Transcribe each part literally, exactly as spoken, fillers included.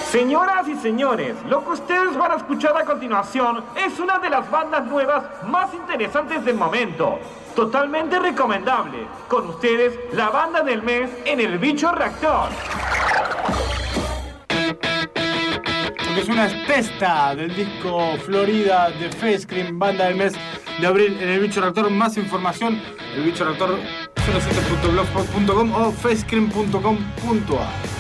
Señoras y señores, lo que ustedes van a escuchar a continuación es una de las bandas nuevas más interesantes del momento. Totalmente recomendable. Con ustedes, la banda del mes en El Bicho Reactor. Porque es una testa del disco Florida de Facecream, banda del mes de abril en El Bicho Reactor. Más información, el bicho reactor cero siete punto blogspot punto com o facecream punto com punto a r.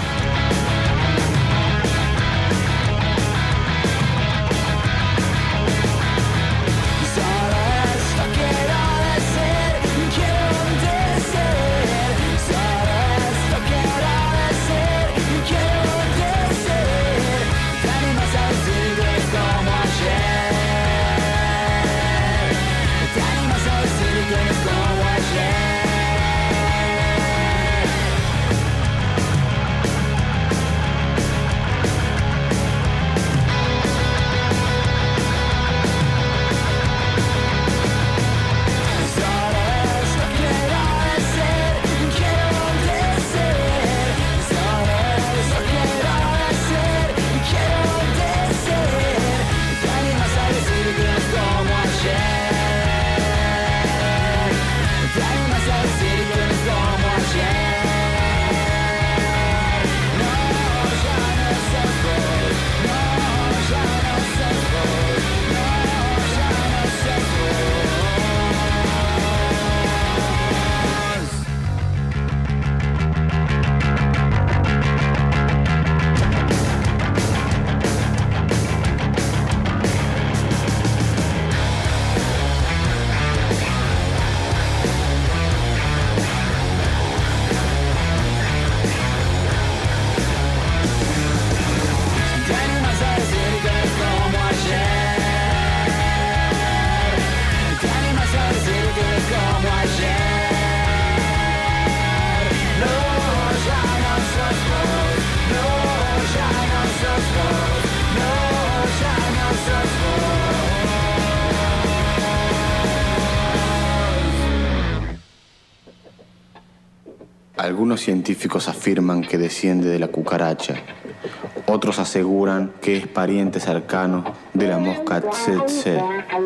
Algunos científicos afirman que desciende de la cucaracha. Otros aseguran que es pariente cercano de la mosca tsetse.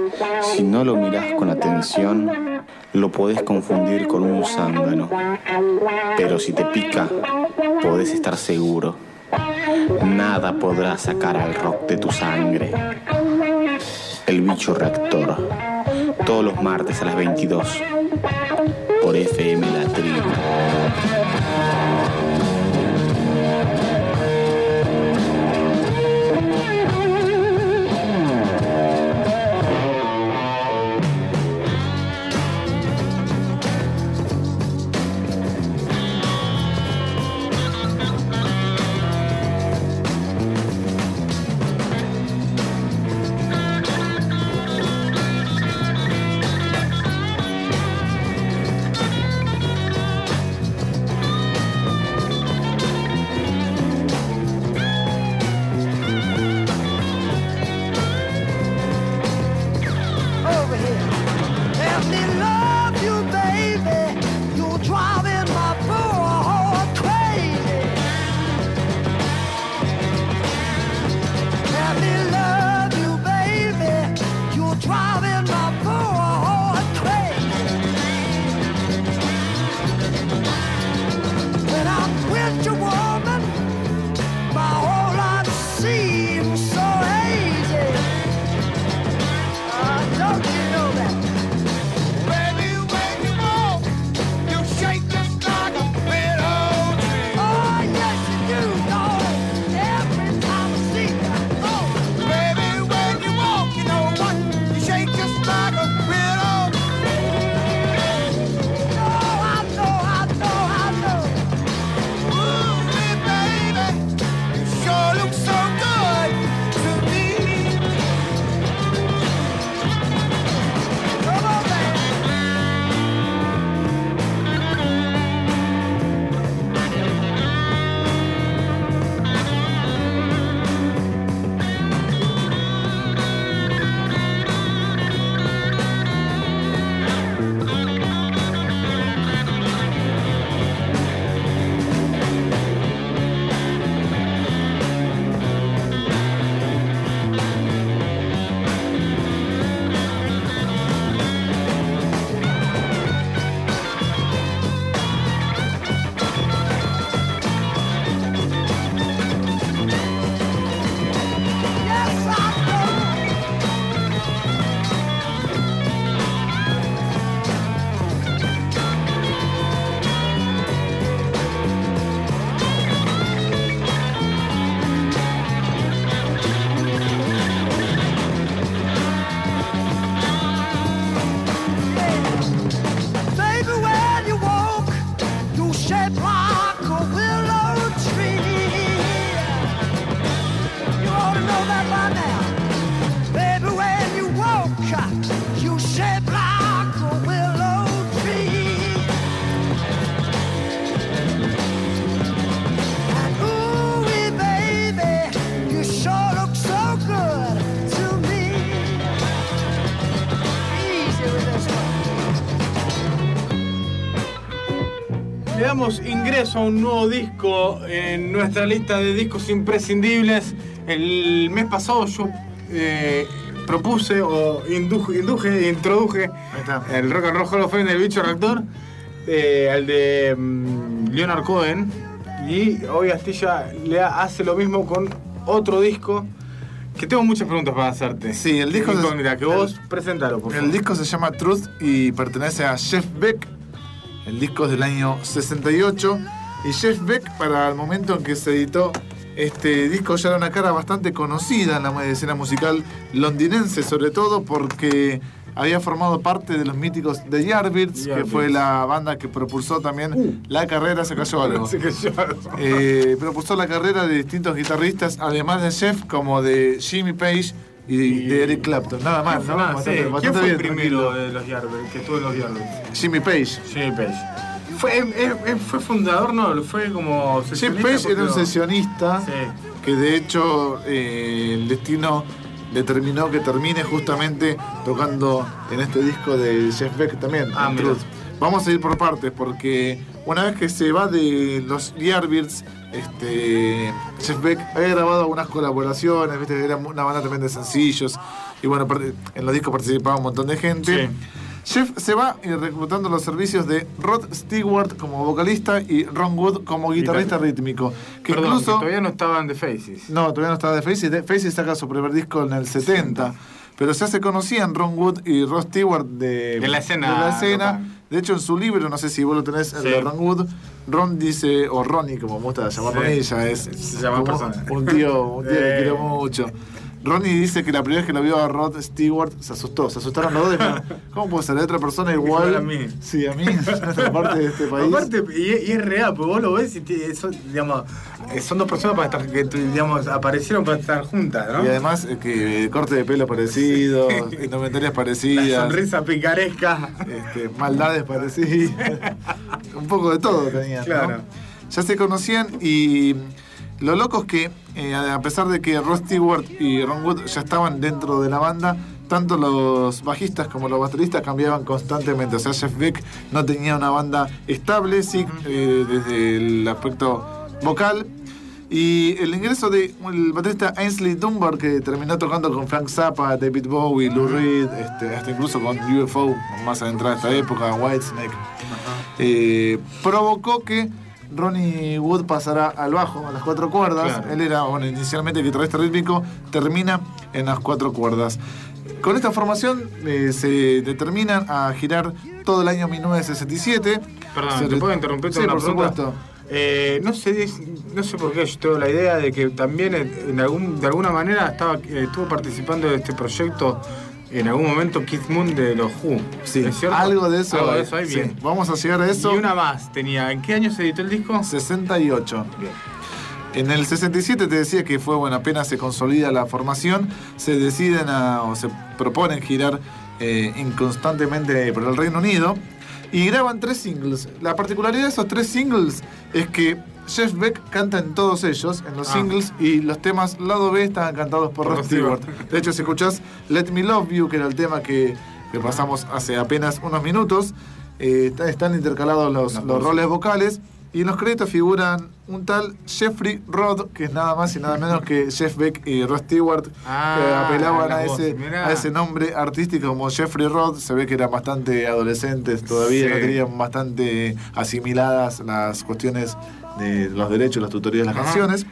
Si no lo mirás con atención, lo podés confundir con un zángano. Pero si te pica, podés estar seguro. Nada podrá sacar al rock de tu sangre. El Bicho Reactor. Todos los martes a las veintidós. Por F M La Tribu. damos ingreso a un nuevo disco en nuestra lista de discos imprescindibles. El mes pasado yo eh, propuse o induje, induje, introduje el Rock and Roll Hall of Fame del Bicho Reactor, eh, al de um, Leonard Cohen, y hoy Astilla le hace lo mismo con otro disco que tengo muchas preguntas para hacerte. Sí, el disco se, mira, que vos presentalo, por favor. El disco se llama Truth y pertenece a Jeff Beck. El disco es del año sesenta y ocho y Jeff Beck, para el momento en que se editó este disco, ya era una cara bastante conocida en la escena musical londinense, sobre todo porque había formado parte de los míticos The Yardbirds, que fue la banda que propulsó también uh. la carrera. Se cayó algo. Se cayó algo. Eh, propulsó la carrera de distintos guitarristas, además de Jeff, como de Jimmy Page y, y de Eric Clapton. Nada más, ¿no? Ah, bastante, sí. bastante ¿Quién fue bien, el primero tranquilo. de los Yardbirds, que estuvo en los Yardbirds? Jimmy Page. Jimmy Page. ¿Fue, eh, eh, ¿Fue fundador? No, fue como Jimmy Page era un lo... sesionista, sí. que de hecho eh, el destino determinó que termine justamente tocando en este disco de Jeff Beck también, ah, en Truth. Vamos a ir por partes, porque una vez que se va de los Yardbirds, este, Jeff Beck había grabado algunas colaboraciones, ¿viste? Era una banda también de sencillos, y bueno, en los discos participaba un montón de gente. Sí. Jeff se va reclutando los servicios de Rod Stewart como vocalista y Ron Wood como guitarrista rítmico. Que Perdón, incluso que todavía no estaban The Faces. No, todavía no estaba The Faces. The Faces saca su primer disco en el setenta. Sí. Pero ya se conocían Ron Wood y Rod Stewart de, de la escena. De, la escena. De hecho, en su libro, no sé si vos lo tenés, el sí. de Ron Wood, Ron dice, o Ronnie, como me gusta llamarlo sí. ella, es se llama persona. un tío, un tío eh. que quiero mucho. Ronnie dice que la primera vez que lo vio a Rod Stewart se asustó, se asustaron los dos. ¿Cómo puede ser? Otra persona igual. A mí. Sí, a mí, en nuestra parte de este país. Aparte, y, y es real, porque vos lo ves y son, digamos, son dos personas para estar, que digamos, aparecieron para estar juntas, ¿no? Y además, que corte de pelo parecido, indumentarias parecidas. La sonrisa picaresca. Este, maldades parecidas. Un poco de todo tenían, claro. ¿no? Ya se conocían y lo loco es que, eh, a pesar de que Rod Stewart y Ron Wood ya estaban dentro de la banda, tanto los bajistas como los bateristas cambiaban constantemente. O sea, Jeff Beck no tenía una banda estable, sí, eh, desde el aspecto vocal. Y el ingreso del baterista Ainsley Dunbar, que terminó tocando con Frank Zappa, David Bowie, Lou Reed, este, hasta incluso con U F O, más adentrada esta época, Whitesnake, eh, provocó que Ronnie Wood pasará al bajo, a las cuatro cuerdas. Claro. Él era, bueno, inicialmente guitarrista rítmico, termina en las cuatro cuerdas. Con esta formación eh, se determinan a girar todo el año mil novecientos sesenta y siete. Perdón, se ¿te puedo interrumpir? Sí, una por pregunta? supuesto. Eh, no sé, no sé por qué yo tengo la idea de que también en algún, de alguna manera estaba, eh, estuvo participando de este proyecto en algún momento Keith Moon de los Who. Sí, ¿es cierto? Algo de eso. Algo de eso hay, bien. Sí. Vamos a llegar a eso. Y una más tenía. ¿En qué año se editó el disco? sesenta y ocho. Bien. En el sesenta y siete te decía que fue, bueno, apenas se consolida la formación, se deciden a, o se proponen girar eh, inconstantemente por el Reino Unido y graban tres singles. La particularidad de esos tres singles es que Jeff Beck canta en todos ellos, en los ah. singles, y los temas lado B estaban cantados por Rod Stewart. De hecho, si escuchás Let Me Love You, que era el tema que, que pasamos hace apenas unos minutos, eh, están intercalados los, los roles vocales, y en los créditos figuran un tal Jeffrey Rod, que es nada más y nada menos que Jeff Beck y Rod Stewart, ah, que apelaban a ese, voz, a ese nombre artístico como Jeffrey Rod. Se ve que eran bastante adolescentes todavía, sí. No tenían bastante asimiladas las cuestiones de los derechos, las tutorías de las Ajá. canciones.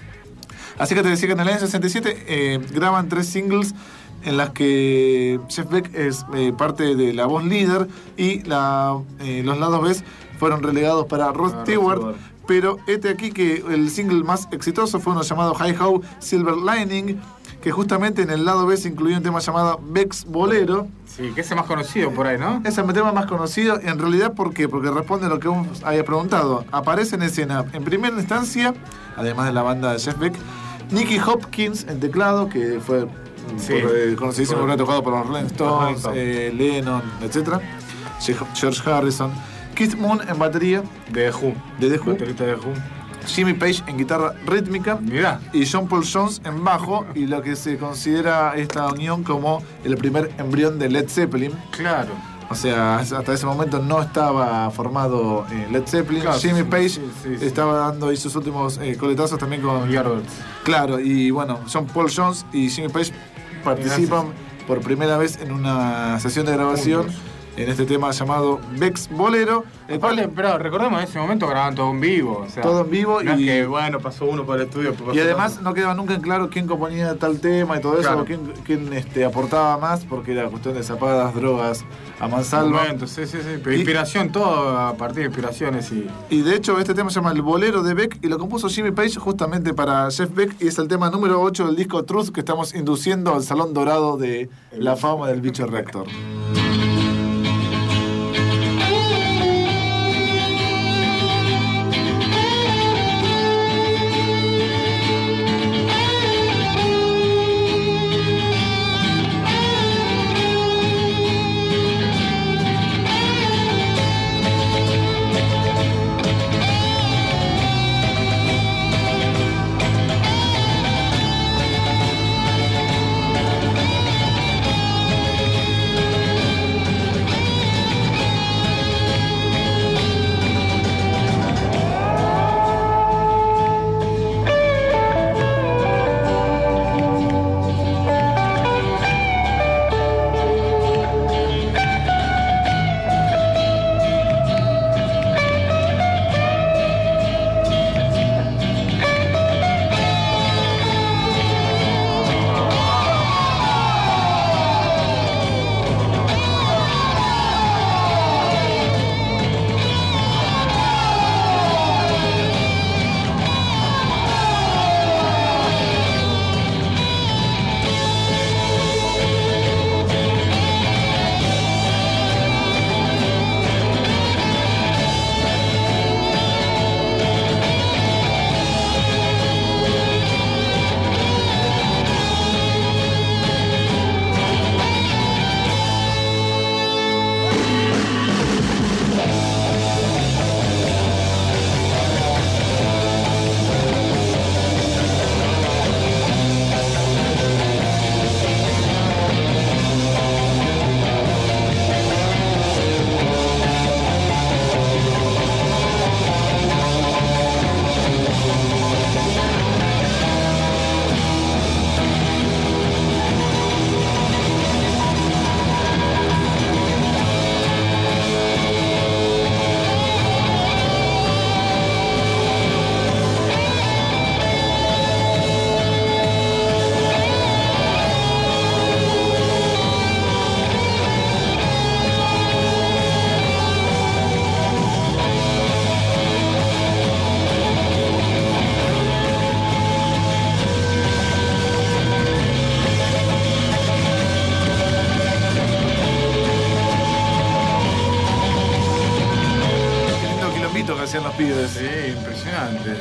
Así que te decía que en el año sesenta y siete eh, graban tres singles en las que Jeff Beck es eh, parte de la voz líder y la, eh, los lados B fueron relegados para Rod ah, Stewart. Stewart. Pero este aquí que el single más exitoso fue uno llamado Hi Ho Silver Lining, que justamente en el lado B se incluyó un tema llamado Beck's Bolero. Sí, que es el más conocido por ahí, ¿no? Es el tema más conocido, en realidad, ¿por qué? Porque responde a lo que uno había preguntado. Aparece en escena, en primera instancia, además de la banda de Jeff Beck, Nicky Hopkins en teclado, que fue sí, por, eh, conocidísimo, por haber tocado por los Rolling Stones, eh, Lennon, etcétera. George Harrison. Keith Moon en batería. De The Who. De The Who. Baterista de The Who. Jimmy Page en guitarra rítmica. Mirá. Y John Paul Jones en bajo, y lo que se considera esta unión como el primer embrión de Led Zeppelin. Claro. O sea, hasta ese momento no estaba formado eh, Led Zeppelin. Claro, Jimmy sí, Page sí, sí, sí. estaba dando ahí sus últimos eh, coletazos también con Yardbirds. Claro, y bueno, John Paul Jones y Jimmy Page participan por primera vez en una sesión de grabación Juntos. en este tema llamado Beck's Bolero, el Aparte, cual pero recordemos, en ese momento grababan todo en vivo. O sea, todo en vivo no es y, que, bueno, pasó uno por el estudio. pasó y además otro. no quedaba nunca en claro quién componía tal tema y todo eso, Claro. o quién, quién este, aportaba más, porque era cuestión de zapadas, drogas, a mansalva. Momentos, sí, sí, sí. Pero Y- inspiración, todo a partir de inspiraciones y. Y de hecho este tema se llama El Bolero de Beck y lo compuso Jimmy Page justamente para Jeff Beck y es el tema número ocho del disco Truth que estamos induciendo al Salón Dorado de la fama del bicho rector. Hacían los pibes. Sí, impresionante.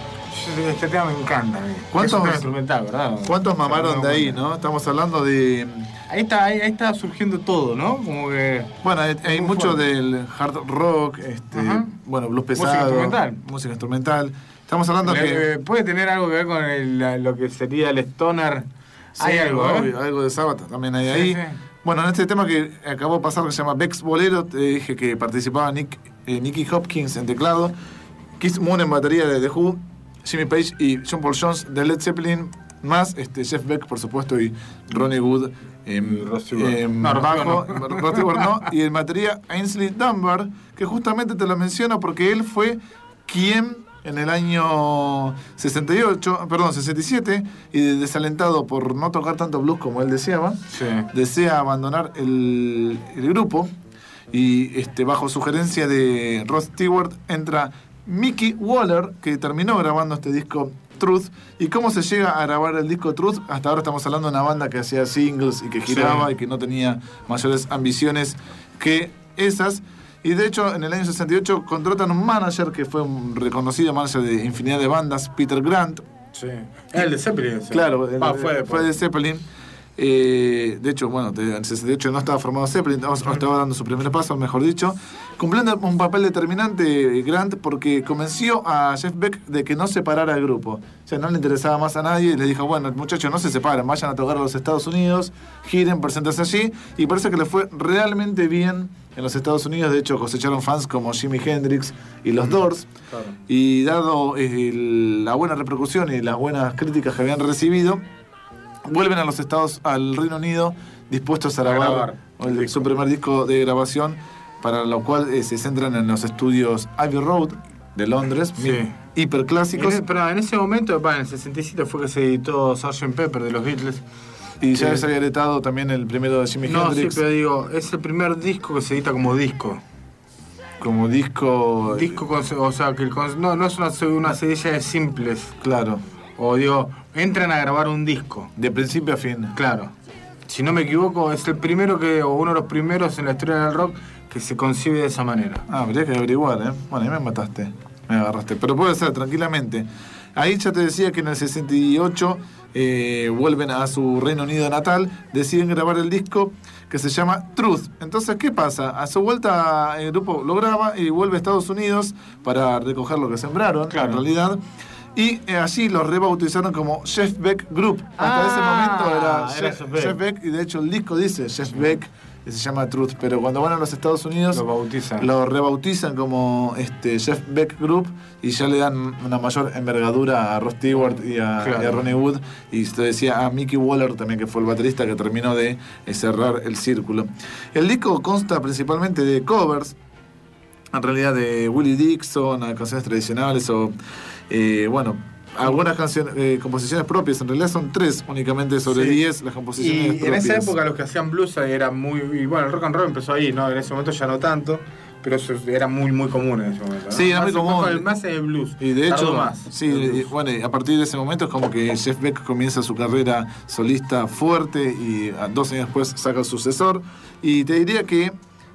Yo- Este tema me encanta. a mí. ¿Cuántos- Es un tema instrumental, ¿verdad? ¿Cuántos mamaron Pero de ahí, bueno. no? Estamos hablando de... Ahí está, ahí, ahí está surgiendo todo, ¿no? Como que. Bueno, hay, hay muy mucho fuerte. del hard rock, este, Ajá. bueno, blues Música pesado. instrumental. Música instrumental. Estamos hablando que... Eh, puede tener algo que ver con el- la- lo que sería el stoner. Sí, Hay algo, ¿eh? obvio, algo de Sabbath también hay Sí, ahí. sí. Bueno, en este tema que acabó de pasar, que se llama Beck's Bolero, te dije que participaba Nick, eh, Nicky Hopkins en teclado, Keith Moon en batería de The Who, Jimmy Page y John Paul Jones de Led Zeppelin, más este, Jeff Beck, por supuesto, y Ronnie Wood en, Y Ross Stewart. en No, Ross bajo, Stewart no. Ross Stewart no, y en batería Ainsley Dunbar, que justamente te lo menciono porque él fue quien en el año sesenta y ocho, perdón, sesenta y siete, y desalentado por no tocar tanto blues como él deseaba, Sí. desea abandonar el, el grupo y este, bajo sugerencia de Rod Stewart entra Mickey Waller, que terminó grabando este disco Truth. ¿Y cómo se llega a grabar el disco Truth? Hasta ahora estamos hablando de una banda que hacía singles y que giraba Sí. y que no tenía mayores ambiciones que esas. Y de hecho, en el año sesenta y ocho contratan un manager que fue un reconocido manager de infinidad de bandas, Peter Grant. Sí. El de Zeppelin. ese. Claro, el- Ah, fue, fue de Zeppelin. Eh, de hecho, bueno, en el sesenta y ocho no estaba formado Zeppelin, o estaba dando su primer paso, mejor dicho, cumpliendo un papel determinante Grant porque convenció a Jeff Beck de que no separara el grupo. O sea, no le interesaba más a nadie y le dijo, bueno, muchachos, no se separen, vayan a tocar a los Estados Unidos, giren, preséntense allí. Y parece que le fue realmente bien en los Estados Unidos. De hecho, cosecharon fans como Jimi Hendrix y los Doors. Claro. Y dado el, la buena repercusión y las buenas críticas que habían recibido, vuelven a los Estados, al Reino Unido, dispuestos a grabar, grabar el, el, su primer disco de grabación, para lo cual eh, se centran en los estudios Abbey Road de Londres, sí. hiperclásicos. En, pero en ese momento, bah, en el sesenta y siete fue que se editó sergeant Pepper de los Beatles. Y ya eh, se había editado también el primero de Jimi no, Hendrix. Sí, pero digo, es el primer disco que se edita como disco. Como disco... Disco con, o sea, que el, no, no es una, una sedilla de simples. Claro. O digo, entran a grabar un disco. De principio a fin. Claro. Si no me equivoco, es el primero que, o uno de los primeros en la historia del rock que se concibe de esa manera. Ah, habría que averiguar, ¿eh? Bueno, ahí me mataste, me agarraste. Pero puede ser, tranquilamente. Ahí ya te decía que en el sesenta y ocho eh, vuelven a su Reino Unido natal, deciden grabar el disco que se llama Truth. Entonces, ¿qué pasa? A su vuelta el grupo lo graba y vuelve a Estados Unidos para recoger lo que sembraron, claro. En realidad. Y eh, allí los rebautizaron como Jeff Beck Group. Hasta ah, ese momento era, era Jeff, Beck. Jeff Beck, y de hecho el disco dice Jeff Beck, y se llama Truth, pero cuando van a los Estados Unidos lo bautizan, lo rebautizan como este, Jeff Beck Group y ya le dan una mayor envergadura a Rod Stewart y a, claro. y a Ronnie Wood, y se decía a Mickey Waller también, que fue el baterista que terminó de eh, cerrar el círculo. El disco consta principalmente de covers, en realidad de Willie Dixon, a canciones tradicionales o Eh, bueno, algunas canciones, eh, composiciones propias. En realidad son tres únicamente sobre diez sí. las composiciones y propias. Y en esa época los que hacían blues eran muy... Y bueno, el rock and roll empezó ahí, ¿no? En ese momento ya no tanto, pero eso era muy, muy común en ese momento, ¿no? Sí, era muy común. El más es el blues. Y de hecho, más, sí, y, bueno, a partir de ese momento es como que Jeff Beck comienza su carrera solista fuerte y dos años después saca el sucesor. Y te diría que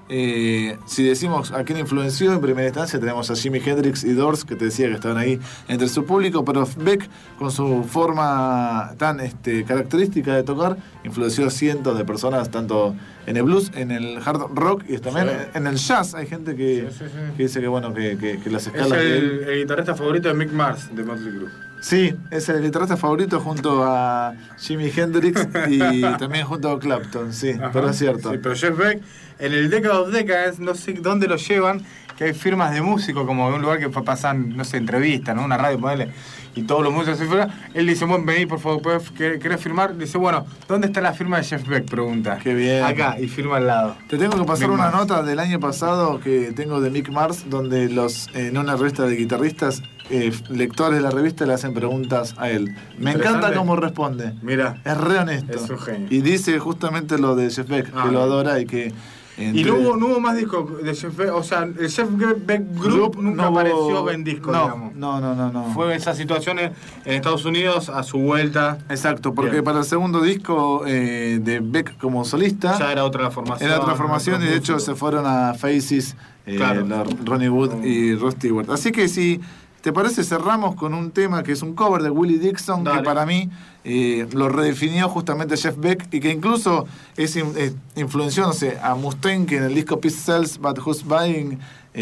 Eh, si decimos a quién influenció, en primera instancia tenemos a Jimi Hendrix y Doors, que te decía que estaban ahí entre su público, pero Beck, con su forma tan este, característica de tocar, influenció a cientos de personas, tanto en el blues, en el hard rock y también sí. en el jazz. Hay gente que, sí, sí, sí. que dice que bueno que, que, que las escalas... Es el, de él... el guitarrista favorito de Mick Mars, de Motley Crue. Sí, es el guitarrista favorito junto a Jimi Hendrix y también junto a Clapton, sí, ajá, pero es cierto. Sí, pero Jeff Beck, en el Decade of Decades, no sé dónde lo llevan, que hay firmas de músicos, como en un lugar que pasan, no sé, entrevistas, ¿no? Una radio, ponele, y todos los músicos se firman. Él dice, bueno, vení, por favor, ¿querés firmar? Dice, bueno, ¿dónde está la firma de Jeff Beck? Pregunta. Qué bien. Acá, y firma al lado. Te tengo que pasar Mick una Mars. nota del año pasado que tengo de Mick Mars, donde los en una revista de guitarristas, eh, lectores de la revista le hacen preguntas a él. Me encanta cómo responde. Mira. Es re honesto. Es un genio. Y dice justamente lo de Jeff Beck, ah, que lo adora y que... Entre... Y no hubo, no hubo más discos de Jeff Beck, o sea, el Jeff Beck Group, Group nunca no apareció hubo... en disco, no, digamos. No, no, no, no. Fue esas situaciones en Estados Unidos a su vuelta. Exacto, porque Bien. para el segundo disco eh, de Beck como solista... Ya era otra formación. Era otra formación y de hecho se fueron a Faces, eh, claro. la, Ronnie Wood mm. y Rod Stewart. Así que si te parece cerramos con un tema que es un cover de Willie Dixon, Dale. que para mí eh, lo redefinió justamente Jeff Beck y que incluso es, eh, influenció, no sé, a Mustaine, que en el disco Peace Sells But Who's Buying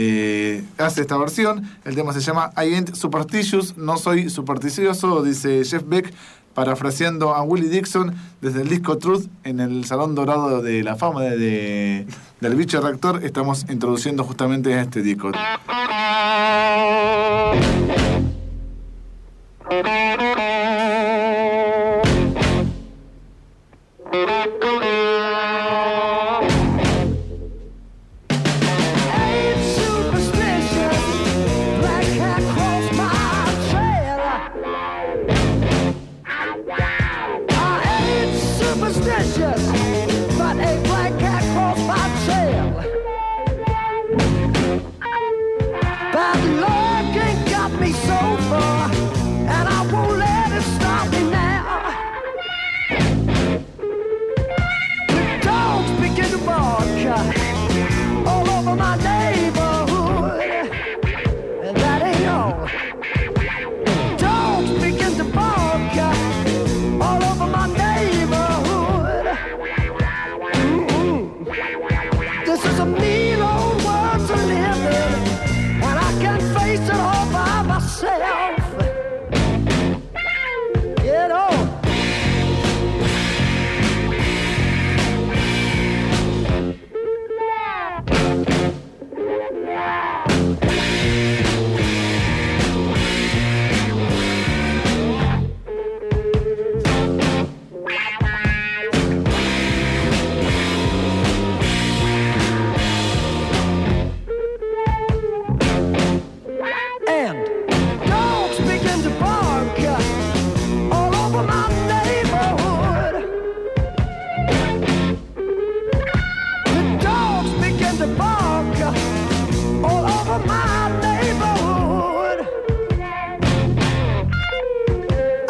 eh, hace esta versión. El tema se llama I Ain't Superstitious, no soy supersticioso, dice Jeff Beck, parafraseando a Willie Dixon desde el disco Truth en el Salón Dorado de la Fama de, de, del bicho reactor. Estamos introduciendo justamente a este disco. Bad luck ain't got me so far, and I won't let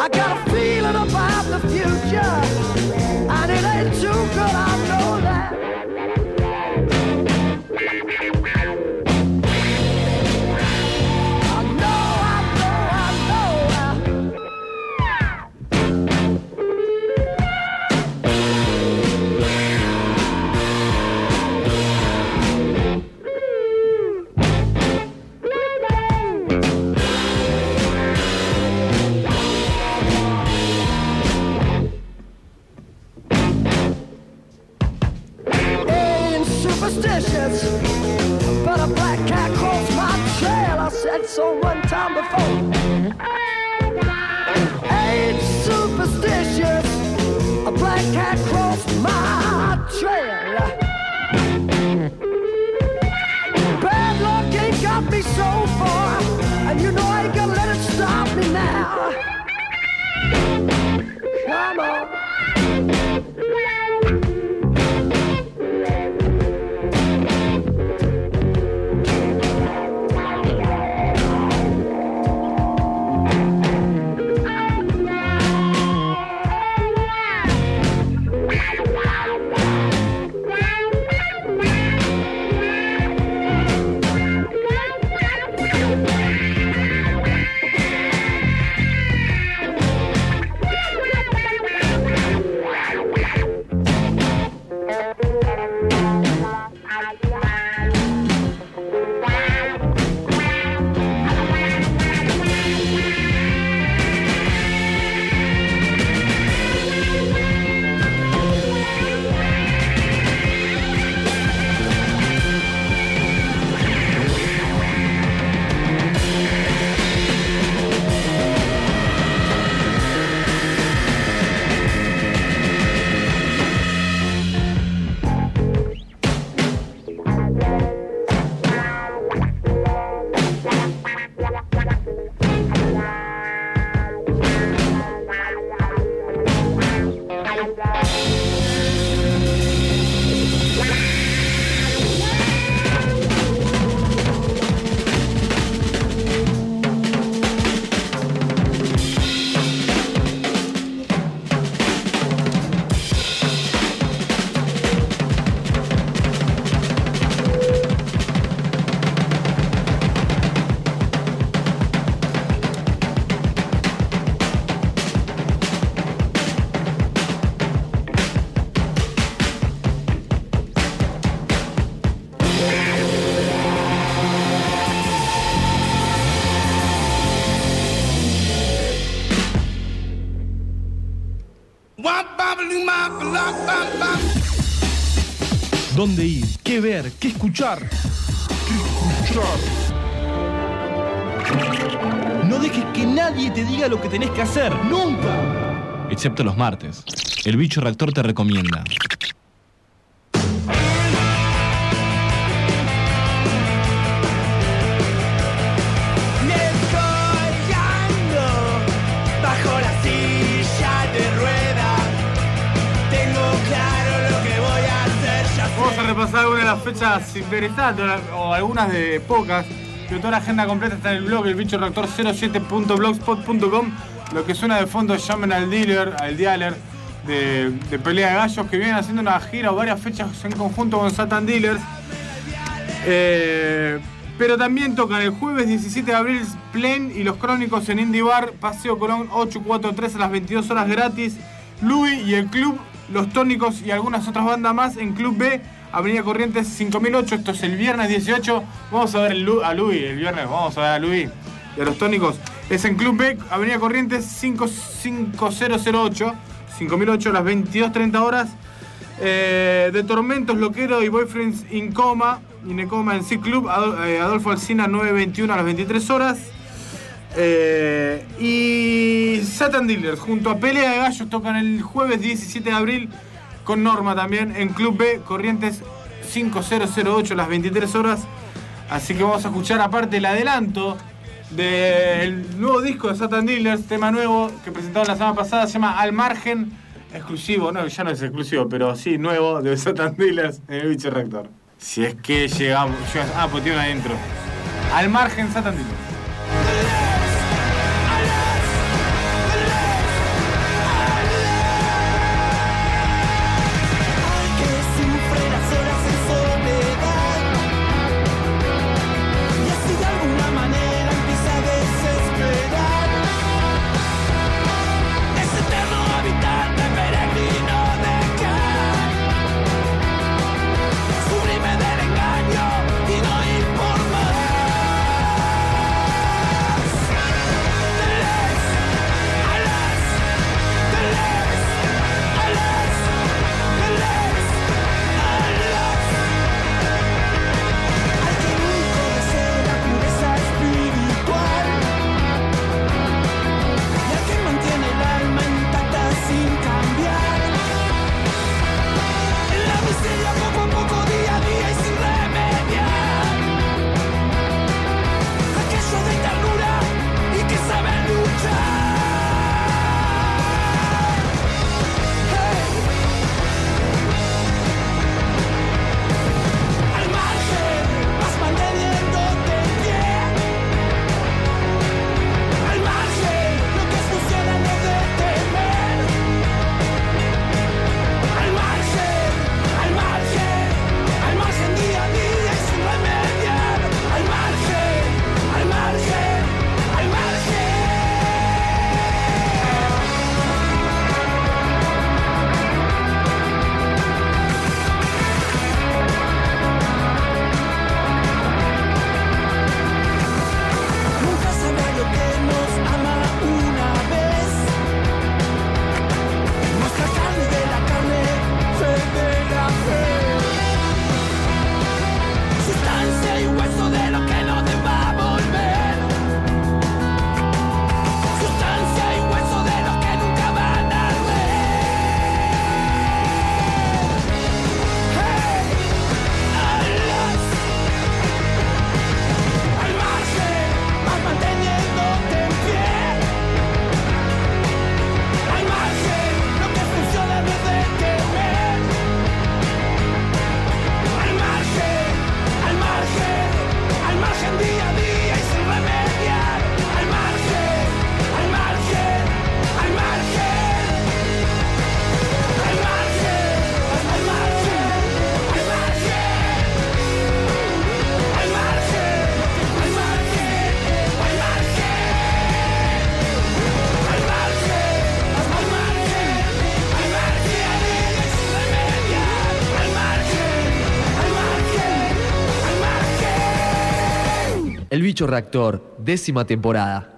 I got a feeling about the future, and it ain't too good, I know that. I know, I know, I know. Superstitious, but a black cat crossed my trail. I said so one time before. Ain't superstitious, a black cat crossed my trail. Bad luck ain't got me so far, and you know I ain't gonna let it stop me now. Come on. ¿Dónde ir? ¿Qué ver? ¿Qué escuchar? ¿Qué escuchar? No dejes que nadie te diga lo que tenés que hacer. ¡Nunca! Excepto los martes. El Bicho Reactor te recomienda. Vamos a repasar algunas de las fechas interesantes, o algunas de pocas, pero toda la agenda completa está en el blog el bicho reactor cero siete punto blogspot punto com. Lo que suena de fondo, llamen al dealer, al dealer de, de Pelea de Gallos, que vienen haciendo una gira o varias fechas en conjunto con Satan Dealers. Eh, pero también tocan el jueves diecisiete de abril Plain y Los Crónicos en Indie Bar, Paseo Colón ochocientos cuarenta y tres a las veintidós horas gratis. Louis y el Club Los Tónicos y algunas otras bandas más en Club B, Avenida Corrientes cinco mil ocho. Esto es el viernes dieciocho. Vamos a ver a Louis el viernes. Vamos a ver a Louis y a Los Tónicos. Es en Club B, Avenida Corrientes cinco mil ocho. cinco mil ocho a las veintidós treinta horas. Eh, de Tormentos, Loquero y Boyfriends in Coma, in Coma en C Club, Adolfo Alsina nueve veintiuno a las veintitrés horas. Eh, y Satan Dealers junto a Pelea de Gallos tocan el jueves diecisiete de abril con Norma también en Club B, Corrientes cinco mil ocho a las veintitrés horas. Así que vamos a escuchar aparte el adelanto del nuevo disco de Satan Dealers, tema nuevo que presentaron la semana pasada, se llama Al Margen, exclusivo, no, ya no es exclusivo, pero sí nuevo de Satan Dealers en el Bicho Reactor. Si es que llegamos, llegamos ah, pues tiene adentro. Al Margen, Satan Dealers. El Bicho Reactor, décima temporada.